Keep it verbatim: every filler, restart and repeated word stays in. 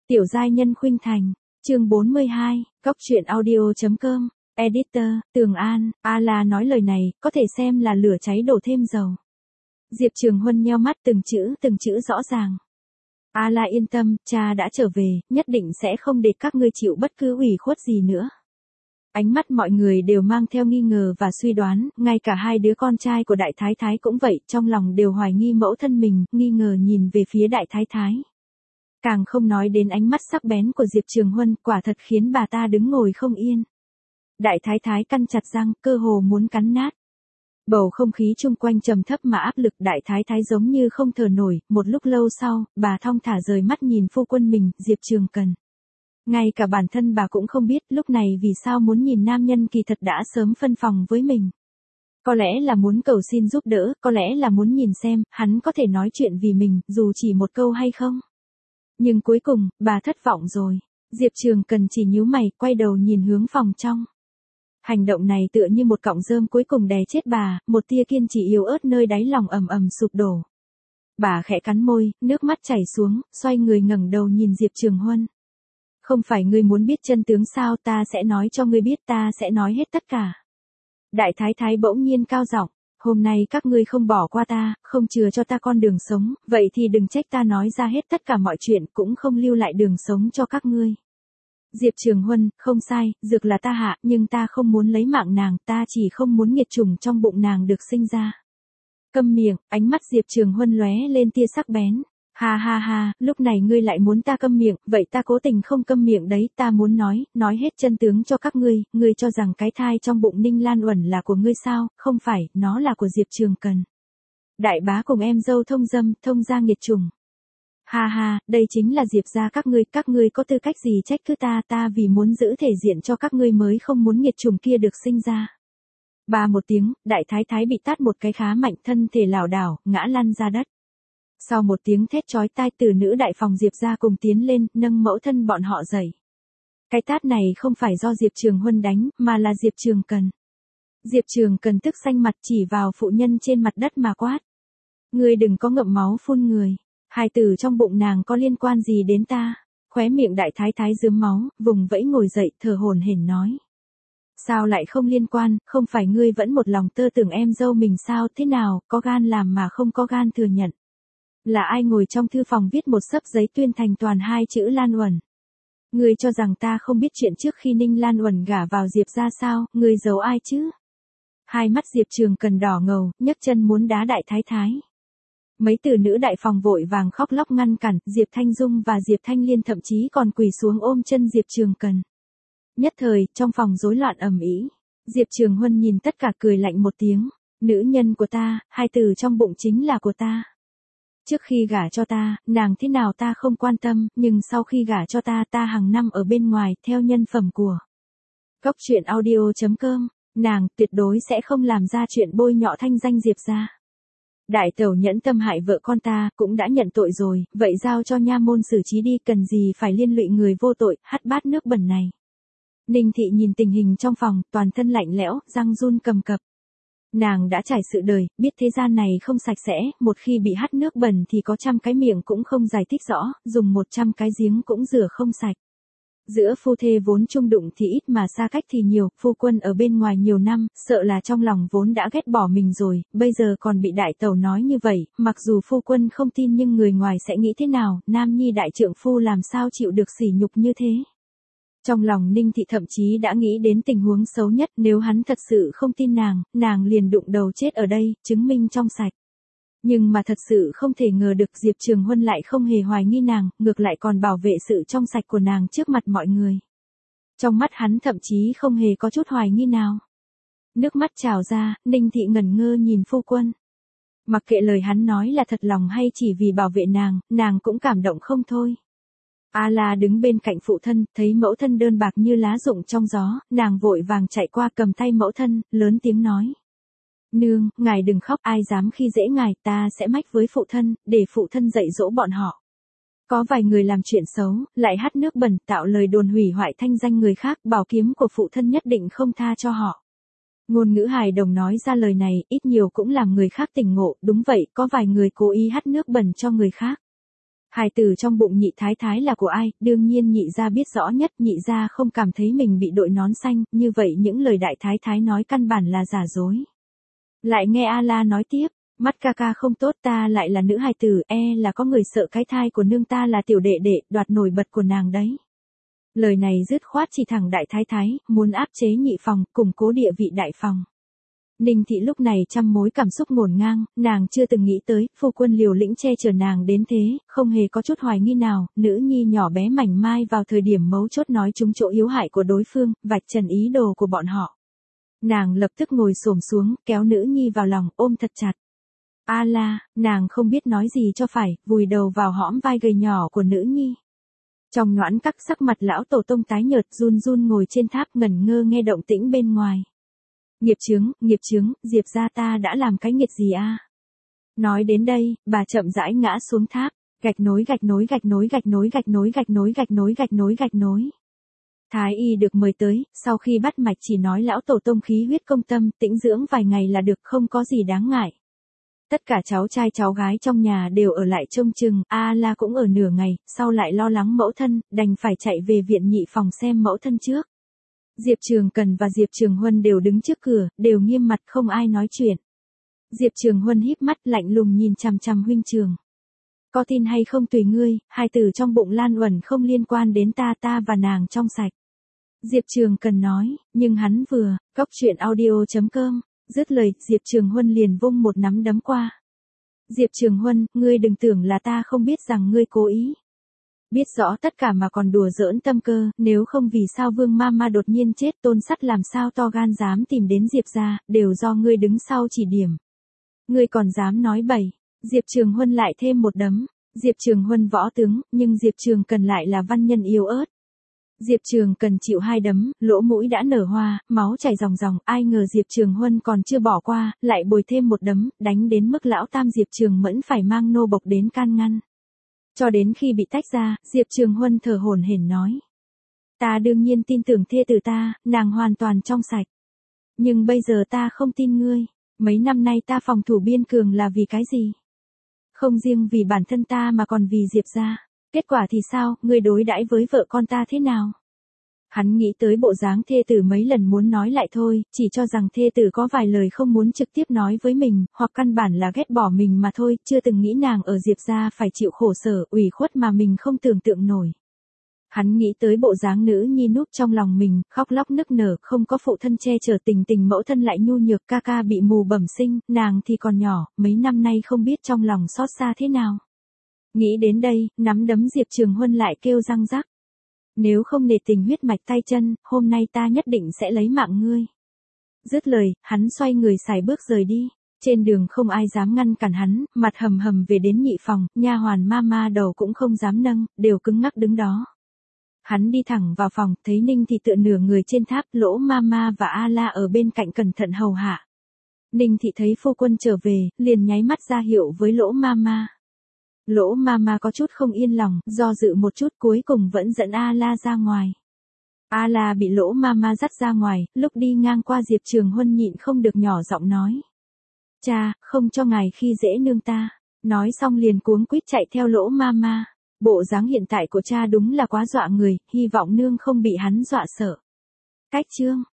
Tiểu giai nhân khuynh thành, chương bốn mươi hai, góc truyện audio.com, editor, Tường An, A La nói lời này, có thể xem là lửa cháy đổ thêm dầu. Diệp Trường Huân nheo mắt từng chữ từng chữ rõ ràng. A La yên tâm, cha đã trở về, nhất định sẽ không để các ngươi chịu bất cứ ủy khuất gì nữa. Ánh mắt mọi người đều mang theo nghi ngờ và suy đoán, ngay cả hai đứa con trai của Đại Thái Thái cũng vậy, trong lòng đều hoài nghi mẫu thân mình, nghi ngờ nhìn về phía Đại Thái Thái. Càng không nói đến ánh mắt sắc bén của Diệp Trường Huân, quả thật khiến bà ta đứng ngồi không yên. Đại Thái Thái căn chặt răng, cơ hồ muốn cắn nát. Bầu không khí chung quanh trầm thấp mà áp lực, Đại Thái Thái giống như không thở nổi, một lúc lâu sau, bà thong thả rời mắt nhìn phu quân mình, Diệp Trường Cần. Ngay cả bản thân bà cũng không biết lúc này vì sao muốn nhìn nam nhân kỳ thật đã sớm phân phòng với mình. Có lẽ là muốn cầu xin giúp đỡ, có lẽ là muốn nhìn xem, hắn có thể nói chuyện vì mình, dù chỉ một câu hay không. Nhưng cuối cùng, bà thất vọng rồi. Diệp Trường Cần chỉ nhíu mày, quay đầu nhìn hướng phòng trong. Hành động này tựa như một cọng rơm cuối cùng đè chết bà, một tia kiên trì yếu ớt nơi đáy lòng ầm ầm sụp đổ. Bà khẽ cắn môi, nước mắt chảy xuống, xoay người ngẩng đầu nhìn Diệp Trường Huân. Không phải ngươi muốn biết chân tướng sao, ta sẽ nói cho ngươi biết, ta sẽ nói hết tất cả. Đại Thái Thái bỗng nhiên cao giọng, hôm nay các ngươi không bỏ qua ta, không chừa cho ta con đường sống, vậy thì đừng trách ta nói ra hết tất cả mọi chuyện, cũng không lưu lại đường sống cho các ngươi. Diệp Trường Huân, không sai, dược là ta hạ, nhưng ta không muốn lấy mạng nàng, ta chỉ không muốn nghiệt chủng trong bụng nàng được sinh ra. Câm miệng, ánh mắt Diệp Trường Huân lóe lên tia sắc bén. Ha ha ha, lúc này ngươi lại muốn ta câm miệng, vậy ta cố tình không câm miệng đấy, ta muốn nói, nói hết chân tướng cho các ngươi, ngươi cho rằng cái thai trong bụng Ninh Lan Uẩn là của ngươi sao, không phải, nó là của Diệp Trường Cần. Đại bá cùng em dâu thông dâm, thông gia nghiệt chủng. Ha ha, đây chính là Diệp gia các ngươi, các ngươi có tư cách gì trách cứ ta, ta vì muốn giữ thể diện cho các ngươi mới không muốn nghiệt chủng kia được sinh ra. Ba một tiếng, Đại Thái Thái bị tát một cái khá mạnh, thân thể lảo đảo, ngã lăn ra đất. Sau một tiếng thét chói tai, từ nữ đại phòng Diệp gia cùng tiến lên, nâng mẫu thân bọn họ dậy. Cái tát này không phải do Diệp Trường Huân đánh, mà là Diệp Trường Cần. Diệp Trường Cần tức xanh mặt chỉ vào phụ nhân trên mặt đất mà quát. Ngươi đừng có ngậm máu phun người. Hai từ trong bụng nàng có liên quan gì đến ta? Khóe miệng Đại Thái Thái rướm máu, vùng vẫy ngồi dậy, thở hổn hển nói. Sao lại không liên quan, không phải ngươi vẫn một lòng tơ tưởng em dâu mình sao, thế nào, có gan làm mà không có gan thừa nhận. Là ai ngồi trong thư phòng viết một xấp giấy tuyên thành toàn hai chữ Lan Uẩn? Ngươi cho rằng ta không biết chuyện trước khi Ninh Lan Uẩn gả vào Diệp ra sao, ngươi giấu ai chứ? Hai mắt Diệp Trường Cần đỏ ngầu, nhấc chân muốn đá Đại Thái Thái. Mấy từ nữ đại phòng vội vàng khóc lóc ngăn cản, Diệp Thanh Dung và Diệp Thanh Liên thậm chí còn quỳ xuống ôm chân Diệp Trường Cần. Nhất thời, trong phòng rối loạn ầm ĩ. Diệp Trường Huân nhìn tất cả cười lạnh một tiếng, nữ nhân của ta, hai từ trong bụng chính là của ta. Trước khi gả cho ta, nàng thế nào ta không quan tâm, nhưng sau khi gả cho ta, ta hàng năm ở bên ngoài, theo nhân phẩm của góc truyện audio.com, nàng tuyệt đối sẽ không làm ra chuyện bôi nhọ thanh danh Diệp gia. Đại tẩu nhẫn tâm hại vợ con ta, cũng đã nhận tội rồi, vậy giao cho nha môn xử trí đi, cần gì phải liên lụy người vô tội, hắt bát nước bẩn này. Ninh thị nhìn tình hình trong phòng, toàn thân lạnh lẽo, răng run cầm cập. Nàng đã trải sự đời, biết thế gian này không sạch sẽ, một khi bị hắt nước bẩn thì có trăm cái miệng cũng không giải thích rõ, dùng một trăm cái giếng cũng rửa không sạch. Giữa phu thê vốn chung đụng thì ít mà xa cách thì nhiều, phu quân ở bên ngoài nhiều năm, sợ là trong lòng vốn đã ghét bỏ mình rồi, bây giờ còn bị đại tẩu nói như vậy, mặc dù phu quân không tin nhưng người ngoài sẽ nghĩ thế nào, nam nhi đại trượng phu làm sao chịu được sỉ nhục như thế. Trong lòng Ninh thị thậm chí đã nghĩ đến tình huống xấu nhất, nếu hắn thật sự không tin nàng, nàng liền đụng đầu chết ở đây, chứng minh trong sạch. Nhưng mà thật sự không thể ngờ được Diệp Trường Huân lại không hề hoài nghi nàng, ngược lại còn bảo vệ sự trong sạch của nàng trước mặt mọi người. Trong mắt hắn thậm chí không hề có chút hoài nghi nào. Nước mắt trào ra, Ninh thị ngẩn ngơ nhìn phu quân. Mặc kệ lời hắn nói là thật lòng hay chỉ vì bảo vệ nàng, nàng cũng cảm động không thôi. A La đứng bên cạnh phụ thân, thấy mẫu thân đơn bạc như lá rụng trong gió, nàng vội vàng chạy qua cầm tay mẫu thân, lớn tiếng nói. Nương, ngài đừng khóc, ai dám khi dễ ngài, ta sẽ mách với phụ thân, để phụ thân dạy dỗ bọn họ. Có vài người làm chuyện xấu, lại hắt nước bẩn, tạo lời đồn hủy hoại thanh danh người khác, bảo kiếm của phụ thân nhất định không tha cho họ. Ngôn ngữ hài đồng nói ra lời này, ít nhiều cũng làm người khác tỉnh ngộ, đúng vậy, có vài người cố ý hắt nước bẩn cho người khác. Hài tử trong bụng nhị thái thái là của ai, đương nhiên nhị gia biết rõ nhất, nhị gia không cảm thấy mình bị đội nón xanh, như vậy những lời đại thái thái nói căn bản là giả dối. Lại nghe A-la nói tiếp, mắt ca ca không tốt, ta lại là nữ hài tử, e là có người sợ cái thai của nương ta là tiểu đệ đệ, đoạt nổi bật của nàng đấy. Lời này dứt khoát chỉ thẳng đại thái thái, muốn áp chế nhị phòng, củng cố địa vị đại phòng. Ninh thị lúc này trăm mối cảm xúc ngổn ngang, nàng chưa từng nghĩ tới, phu quân liều lĩnh che chở nàng đến thế, không hề có chút hoài nghi nào, nữ nhi nhỏ bé mảnh mai vào thời điểm mấu chốt nói trúng chỗ yếu hại của đối phương, vạch trần ý đồ của bọn họ. Nàng lập tức ngồi xổm xuống, kéo nữ nhi vào lòng, ôm thật chặt. A-la, nàng không biết nói gì cho phải, vùi đầu vào hõm vai gầy nhỏ của nữ nhi. Trong nhoãn các sắc mặt lão tổ tông tái nhợt run run ngồi trên tháp ngẩn ngơ nghe động tĩnh bên ngoài. Nghiệp chướng, nghiệp chướng, Diệp gia ta đã làm cái nghiệt gì a? Nói đến đây, bà chậm rãi ngã xuống tháp, gạch nối gạch nối gạch nối gạch nối gạch nối gạch nối gạch nối gạch nối gạch nối. Thái y được mời tới, sau khi bắt mạch chỉ nói lão tổ tông khí huyết công tâm, tĩnh dưỡng vài ngày là được, không có gì đáng ngại. Tất cả cháu trai cháu gái trong nhà đều ở lại trông chừng, A-la cũng ở nửa ngày, sau lại lo lắng mẫu thân, đành phải chạy về viện nhị phòng xem mẫu thân trước. Diệp Trường Cần và Diệp Trường Huân đều đứng trước cửa, đều nghiêm mặt không ai nói chuyện. Diệp Trường Huân híp mắt lạnh lùng nhìn chằm chằm huynh trường. Có tin hay không tùy ngươi, hai từ trong bụng Lan Uẩn không liên quan đến ta ta và nàng trong sạch. Diệp Trường Cần nói, nhưng hắn vừa, cóc truyện audio chấm com, dứt lời, Diệp Trường Huân liền vung một nắm đấm qua. Diệp Trường Huân, ngươi đừng tưởng là ta không biết rằng ngươi cố ý. Biết rõ tất cả mà còn đùa giỡn tâm cơ, nếu không vì sao Vương Mama đột nhiên chết, Tôn Sắt làm sao to gan dám tìm đến Diệp gia, đều do ngươi đứng sau chỉ điểm. Ngươi còn dám nói bậy. Diệp Trường Huân lại thêm một đấm. Diệp Trường Huân võ tướng, nhưng Diệp Trường Cần lại là văn nhân yếu ớt. Diệp Trường Cần chịu hai đấm, lỗ mũi đã nở hoa, máu chảy ròng ròng, ai ngờ Diệp Trường Huân còn chưa bỏ qua, lại bồi thêm một đấm, đánh đến mức lão tam Diệp Trường Mẫn phải mang nô bộc đến can ngăn. Cho đến khi bị tách ra, Diệp Trường Huân thở hổn hển nói. Ta đương nhiên tin tưởng thê tử ta, nàng hoàn toàn trong sạch. Nhưng bây giờ ta không tin ngươi, mấy năm nay ta phòng thủ biên cường là vì cái gì? Không riêng vì bản thân ta mà còn vì Diệp gia. Kết quả thì sao, ngươi đối đãi với vợ con ta thế nào? Hắn nghĩ tới bộ dáng thê tử mấy lần muốn nói lại thôi, chỉ cho rằng thê tử có vài lời không muốn trực tiếp nói với mình, hoặc căn bản là ghét bỏ mình mà thôi, chưa từng nghĩ nàng ở Diệp gia phải chịu khổ sở, ủy khuất mà mình không tưởng tượng nổi. Hắn nghĩ tới bộ dáng nữ nhi núp trong lòng mình, khóc lóc nức nở, không có phụ thân che chở, tình tình mẫu thân lại nhu nhược, ca ca bị mù bẩm sinh, nàng thì còn nhỏ, mấy năm nay không biết trong lòng xót xa thế nào. Nghĩ đến đây, nắm đấm Diệp Trường Huân lại kêu răng rắc. Nếu không nể tình huyết mạch tay chân, hôm nay ta nhất định sẽ lấy mạng ngươi. Dứt lời, hắn xoay người xài bước rời đi. Trên đường không ai dám ngăn cản hắn, mặt hầm hầm về đến nhị phòng, nha hoàn Mama đầu cũng không dám nâng, đều cứng ngắc đứng đó. Hắn đi thẳng vào phòng, thấy Ninh Thị tựa nửa người trên tháp, Lỗ Mama và A-la ở bên cạnh cẩn thận hầu hạ. Ninh Thị thấy phu quân trở về, liền nháy mắt ra hiệu với Lỗ Mama. Lỗ Mama có chút không yên lòng, do dự một chút cuối cùng vẫn dẫn A-la ra ngoài. A-la bị Lỗ Mama dắt ra ngoài, lúc đi ngang qua Diệp Trường Huân nhịn không được nhỏ giọng nói. Cha, không cho ngài khi dễ nương ta. Nói xong liền cuống quýt chạy theo Lỗ Mama. Bộ dáng hiện tại của cha đúng là quá dọa người, hy vọng nương không bị hắn dọa sợ. Cách chương